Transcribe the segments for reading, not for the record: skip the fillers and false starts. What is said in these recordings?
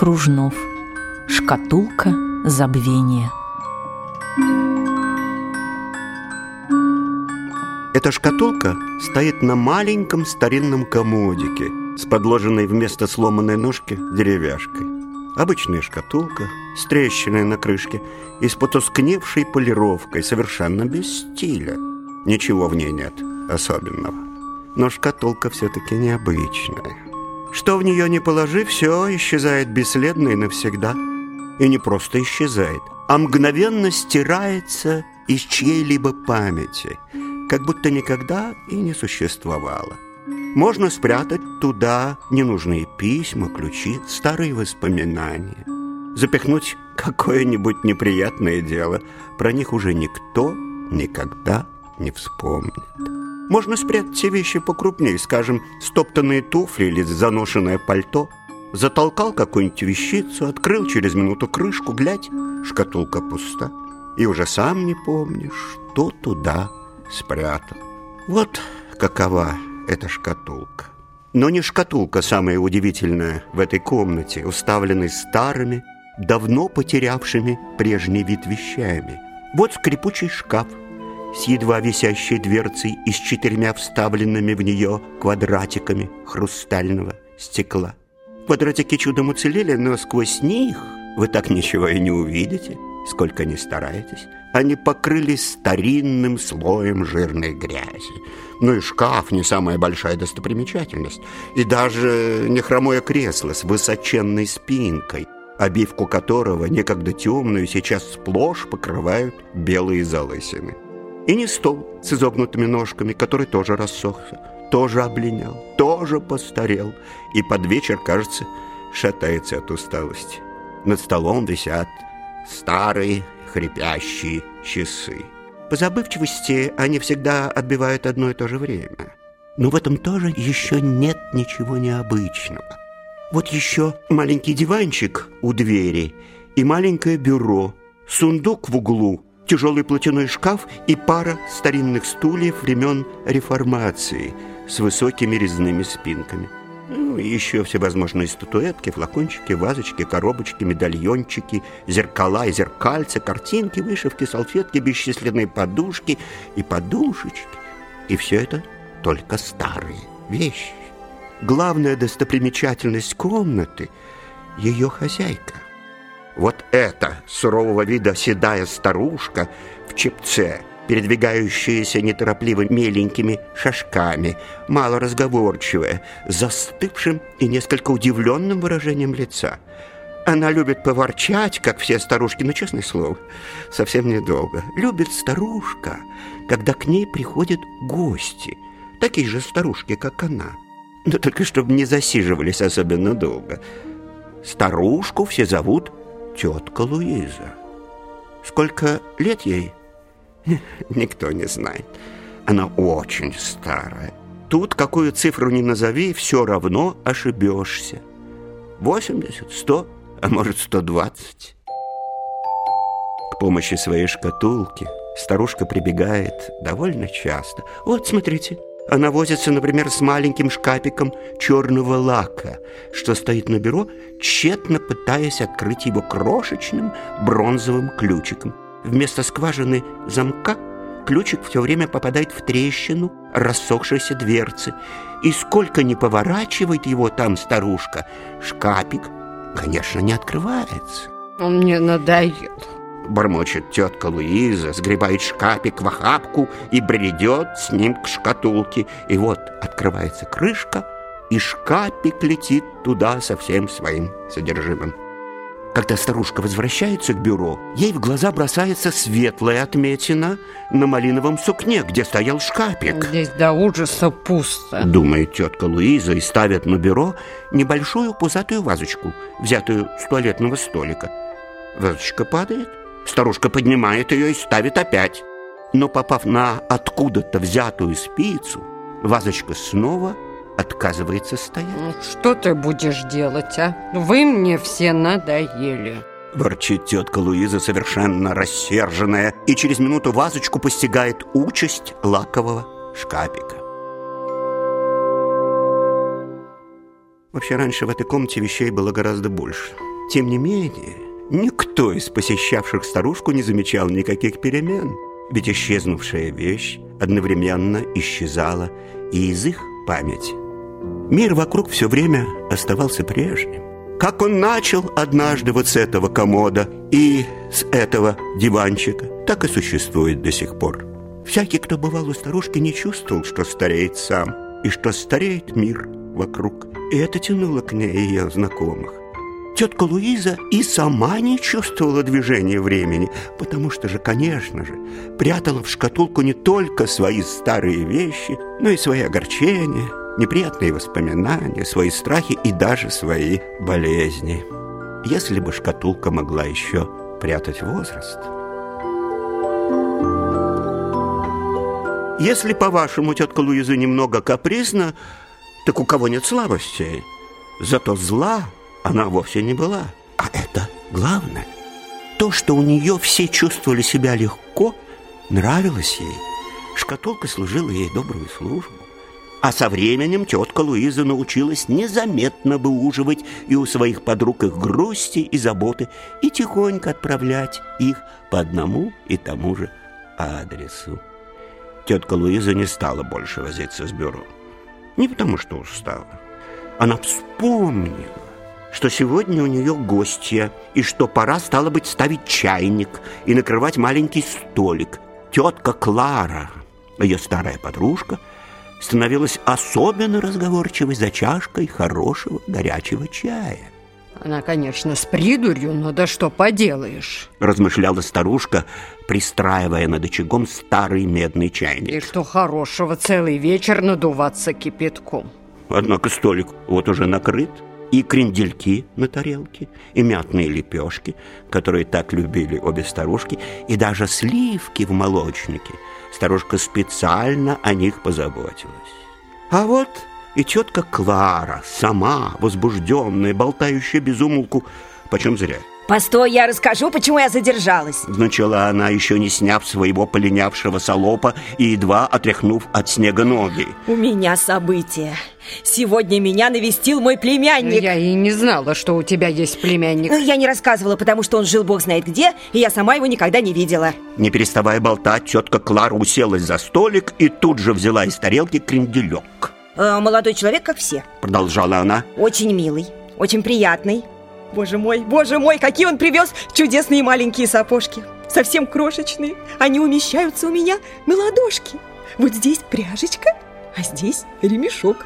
Кружнов. Шкатулка забвения. Эта шкатулка стоит на маленьком старинном комодике с подложенной вместо сломанной ножки деревяшкой. Обычная шкатулка с трещиной на крышке и с потускневшей полировкой, совершенно без стиля. Ничего в ней нет особенного. Но шкатулка все-таки необычная. Что в нее не положи, все исчезает бесследно и навсегда. И не просто исчезает, а мгновенно стирается из чьей-либо памяти, как будто никогда и не существовало. Можно спрятать туда ненужные письма, ключи, старые воспоминания, запихнуть какое-нибудь неприятное дело. Про них уже никто никогда не вспомнит. Можно спрятать все вещи покрупнее, скажем, стоптанные туфли или заношенное пальто. Затолкал какую-нибудь вещицу, открыл через минуту крышку, глядь, шкатулка пуста. И уже сам не помнишь, что туда спрятал. Вот какова эта шкатулка. Но не шкатулка самая удивительная в этой комнате, уставленной старыми, давно потерявшими прежний вид вещами. Вот скрипучий шкаф с едва висящей дверцей и с 4 вставленными в нее квадратиками хрустального стекла. Квадратики чудом уцелели, но сквозь них вы так ничего и не увидите, сколько ни стараетесь. Они покрылись старинным слоем жирной грязи. Ну и шкаф не самая большая достопримечательность. И даже не хромое кресло с высоченной спинкой, обивку которого, некогда темную, сейчас сплошь покрывают белые залысины. И не стол с изогнутыми ножками, который тоже рассохся, тоже облинял, тоже постарел, и под вечер, кажется, шатается от усталости. Над столом висят старые хрипящие часы. По забывчивости они всегда отбивают одно и то же время. Но в этом тоже еще нет ничего необычного. Вот еще маленький диванчик у двери и маленькое бюро, сундук в углу, тяжелый платяной шкаф и пара старинных стульев времен Реформации с высокими резными спинками. Ну, и еще всевозможные статуэтки, флакончики, вазочки, коробочки, медальончики, зеркала и зеркальца, картинки, вышивки, салфетки, бесчисленные подушки и подушечки. И все это только старые вещи. Главная достопримечательность комнаты — ее хозяйка. Вот эта сурового вида седая старушка в чепце, передвигающаяся неторопливо меленькими шажками, малоразговорчивая, с застывшим и несколько удивленным выражением лица. Она любит поворчать, как все старушки, но, честное слово, совсем недолго. Любит старушка, когда к ней приходят гости, такие же старушки, как она, но только чтобы не засиживались особенно долго. Старушку все зовут тетка Луиза. Сколько лет ей? Никто не знает. Она очень старая. Тут какую цифру ни назови, все равно ошибешься. 80, 100, а может 120. К помощи своей шкатулки старушка прибегает довольно часто. Вот, смотрите, она возится, например, с маленьким шкапиком черного лака, что стоит на бюро, тщетно пытаясь открыть его крошечным бронзовым ключиком. Вместо скважины замка ключик все время попадает в трещину рассохшейся дверцы. И сколько ни поворачивает его там старушка, шкапик, конечно, не открывается. Он мне надоел. Бормочет тетка Луиза, сгребает шкапик в охапку и бредет с ним к шкатулке. И вот открывается крышка, и шкапик летит туда со всем своим содержимым. Когда старушка возвращается к бюро, ей в глаза бросается светлая отметина на малиновом сукне, где стоял шкапик. Здесь до ужаса пусто, думает тетка Луиза, и ставит на бюро небольшую пузатую вазочку, взятую с туалетного столика. Вазочка падает, старушка поднимает ее и ставит опять. Но, попав на откуда-то взятую спицу, вазочка снова отказывается стоять. Что ты будешь делать, а? Вы мне все надоели. Ворчит тетка Луиза, совершенно рассерженная, и через минуту вазочку постигает участь лакового шкапика. Вообще, раньше в этой комнате вещей было гораздо больше. Тем не менее, никто из посещавших старушку не замечал никаких перемен, ведь исчезнувшая вещь одновременно исчезала и из их памяти. Мир вокруг все время оставался прежним. Как он начал однажды вот с этого комода и с этого диванчика, так и существует до сих пор. Всякий, кто бывал у старушки, не чувствовал, что стареет сам, и что стареет мир вокруг. И это тянуло к ней ее знакомых. Тетка Луиза и сама не чувствовала движения времени, потому что же, конечно же, прятала в шкатулку не только свои старые вещи, но и свои огорчения, неприятные воспоминания, свои страхи и даже свои болезни. Если бы шкатулка могла еще прятать возраст. Если, по-вашему, тетка Луиза немного капризна, так у кого нет слабостей. Зато зла она вовсе не была. А это главное. То, что у нее все чувствовали себя легко, нравилось ей. Шкатулка служила ей добрую службу. А со временем тетка Луиза научилась незаметно выуживать и у своих подруг их грусти и заботы и тихонько отправлять их по одному и тому же адресу. Тетка Луиза не стала больше возиться с бюро. Не потому, что устала. Она вспомнила, что сегодня у нее гостья, и что пора, стало быть, ставить чайник и накрывать маленький столик. Тетка Клара, ее старая подружка, становилась особенно разговорчивой за чашкой хорошего горячего чая. Она, конечно, с придурью, но да что поделаешь, размышляла старушка, пристраивая над очагом старый медный чайник. И что хорошего целый вечер надуваться кипятком. Однако столик вот уже накрыт, и крендельки на тарелке, и мятные лепешки, которые так любили обе старушки, и даже сливки в молочнике. Старушка специально о них позаботилась. А вот и тетка Клара, сама возбужденная, болтающая без умолку, почем зря. Постой, я расскажу, почему я задержалась. Начала она, еще не сняв своего полинявшего салопа и едва отряхнув от снега ноги. У меня событие. Сегодня меня навестил мой племянник. Я и не знала, что у тебя есть племянник. Я не рассказывала, потому что он жил бог знает где, и я сама его никогда не видела. Не переставая болтать, тетка Клара уселась за столик и тут же взяла из тарелки кренделек. Молодой человек, как все. Продолжала она. Очень милый, очень приятный. Боже мой, какие он привез чудесные маленькие сапожки. Совсем крошечные. Они умещаются у меня на ладошке. Вот здесь пряжечка, а здесь ремешок.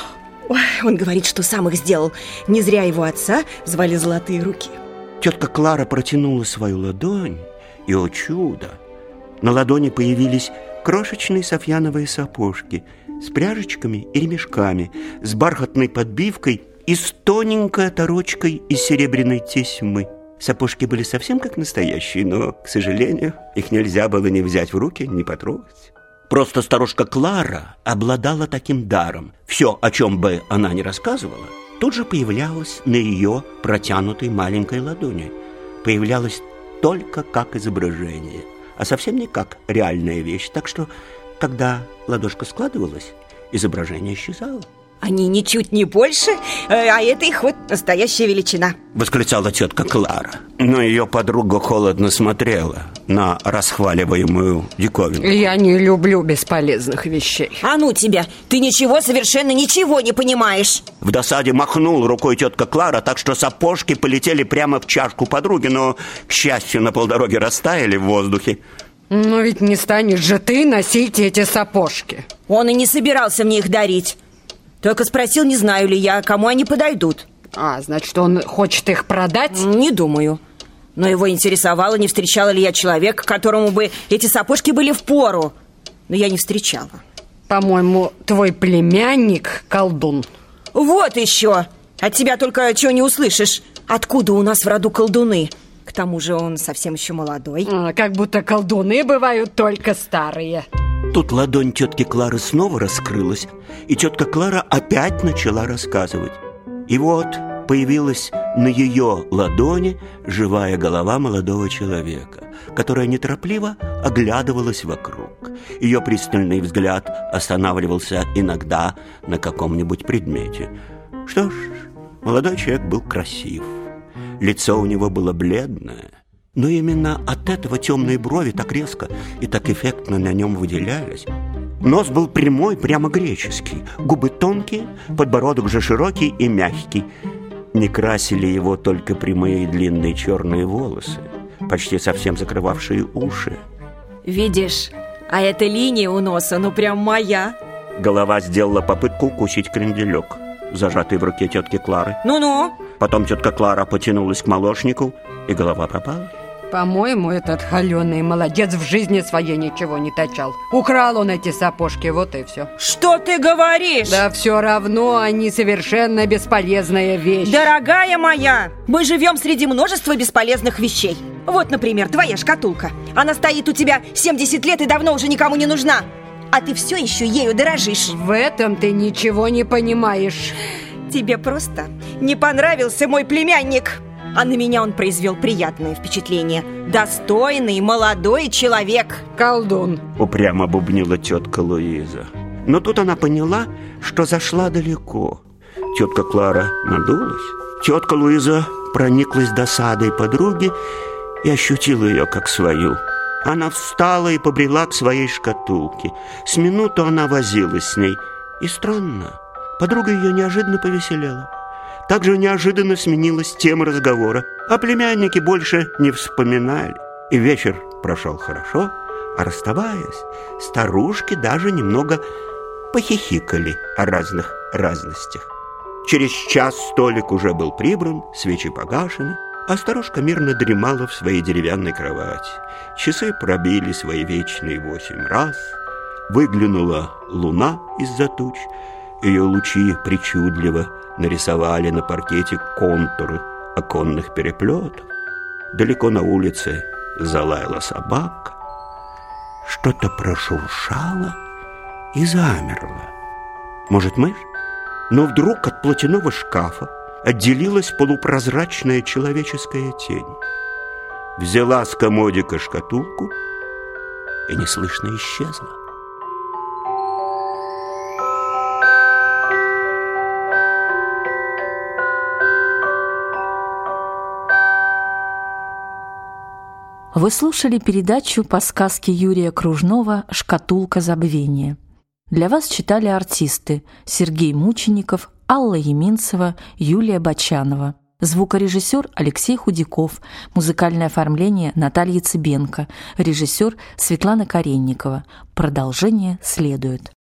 Ой, он говорит, что сам их сделал. Не зря его отца звали Золотые руки. Тетка Клара протянула свою ладонь, и, о чудо, на ладони появились крошечные софьяновые сапожки с пряжечками и ремешками, с бархатной подбивкой и с тоненькой оторочкой из серебряной тесьмы. Сапожки были совсем как настоящие, но, к сожалению, их нельзя было ни взять в руки, ни потрогать. Просто старушка Клара обладала таким даром. Все, о чем бы она ни рассказывала, тут же появлялось на ее протянутой маленькой ладони. Появлялось только как изображение, а совсем не как реальная вещь. Так что, когда ладошка складывалась, изображение исчезало. Они ничуть не больше, а это их вот настоящая величина. Восклицала тетка Клара. Но ее подруга холодно смотрела на расхваливаемую диковину. Я не люблю бесполезных вещей. А ну тебя, ты совершенно ничего не понимаешь. В досаде махнула рукой тетка Клара, так что сапожки полетели прямо в чашку подруги, но, к счастью, на полдороги растаяли в воздухе. Но ведь не станешь же ты носить эти сапожки. Он и не собирался мне их дарить. Только спросил, не знаю ли я, кому они подойдут. А, значит, он хочет их продать? Не думаю. Но его интересовало, не встречала ли я человека, которому бы эти сапожки были впору. Но я не встречала. По-моему, твой племянник колдун. Вот еще. От тебя только чего не услышишь. Откуда у нас в роду колдуны? К тому же он совсем еще молодой. Как будто колдуны бывают только старые. Тут ладонь тетки Клары снова раскрылась, и тетка Клара опять начала рассказывать. И вот появилась на ее ладони живая голова молодого человека, которая неторопливо оглядывалась вокруг. Ее пристальный взгляд останавливался иногда на каком-нибудь предмете. Что ж, молодой человек был красив. Лицо у него было бледное, но именно от этого темные брови так резко и так эффектно на нем выделялись. Нос был прямой, прямо греческий, губы тонкие, подбородок же широкий и мягкий. Не красили его только прямые длинные черные волосы, почти совсем закрывавшие уши. Видишь, а эта линия у носа, ну прям моя. Голова сделала попытку укусить кренделек, зажатый в руке тетки Клары. Ну-ну. Потом тетка Клара потянулась к молочнику, и голова пропала. По-моему, этот холеный молодец в жизни своей ничего не точал. Украл он эти сапожки, вот и все. Что ты говоришь? Да все равно они совершенно бесполезная вещь. Дорогая моя, мы живем среди множества бесполезных вещей. Вот, например, твоя шкатулка. Она стоит у тебя 70 лет и давно уже никому не нужна. А ты все еще ею дорожишь. В этом ты ничего не понимаешь. Тебе просто не понравился мой племянник. А на меня он произвел приятное впечатление. Достойный, молодой человек. Колдун. Упрямо бубнила тетка Луиза. Но тут она поняла, что зашла далеко. Тетка Клара надулась. Тетка Луиза прониклась досадой подруги и ощутила ее как свою. Она встала и побрела к своей шкатулке. С минуту она возилась с ней. И странно, подруга ее неожиданно повеселела. Также неожиданно сменилась тема разговора. О племяннике больше не вспоминали. И вечер прошел хорошо, а расставаясь, старушки даже немного похихикали о разных разностях. Через час столик уже был прибран, свечи погашены, а старушка мирно дремала в своей деревянной кровати. Часы пробили свои вечные 8 раз. Выглянула луна из-за туч. Ее лучи причудливо нарисовали на паркете контуры оконных переплетов. Далеко на улице залаяла собака. Что-то прошуршало и замерло. Может, мышь? Но вдруг от платяного шкафа отделилась полупрозрачная человеческая тень. Взяла с комодика шкатулку и неслышно исчезла. Вы слушали передачу по сказке Юрия Кружнова «Шкатулка забвения». Для вас читали артисты Сергей Мучеников, Алла Яминцева, Юлия Бочанова. Звукорежиссер Алексей Худяков, музыкальное оформление Наталья Цыбенко, режиссер Светлана Каренникова. Продолжение следует.